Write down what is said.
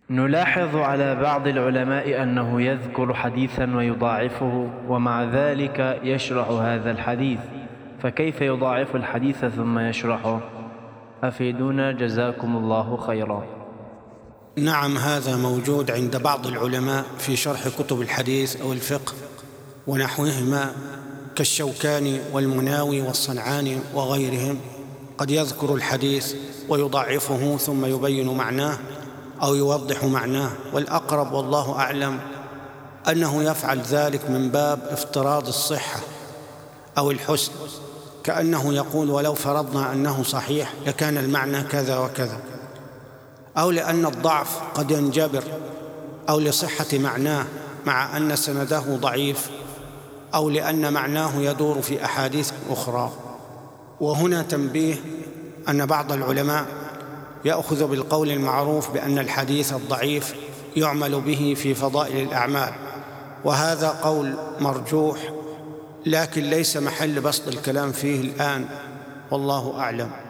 نلاحظ على بعض العلماء أنه يذكر حديثا ويضاعفه ومع ذلك يشرح هذا الحديث، فكيف يضاعف الحديث ثم يشرحه؟ أفيدونا جزاكم الله خيرا. نعم، هذا موجود عند بعض العلماء في شرح كتب الحديث أو الفقه ونحوهما كالشوكاني والمناوي والصنعاني وغيرهم، قد يذكر الحديث ويضعفه ثم يبين معناه أو يوضح معناه، والأقرب والله أعلم أنه يفعل ذلك من باب افتراض الصحة أو الحسن، كأنه يقول ولو فرضنا أنه صحيح لكان المعنى كذا وكذا، أو لأن الضعف قد ينجبر، أو لصحة معناه مع أن سنده ضعيف، أو لأن معناه يدور في أحاديث أخرى. وهنا تنبيه أن بعض العلماء يأخذ بالقول المعروف بأن الحديث الضعيف يعمل به في فضائل الأعمال، وهذا قول مرجوح لكن ليس محل بسط الكلام فيه الآن، والله أعلم.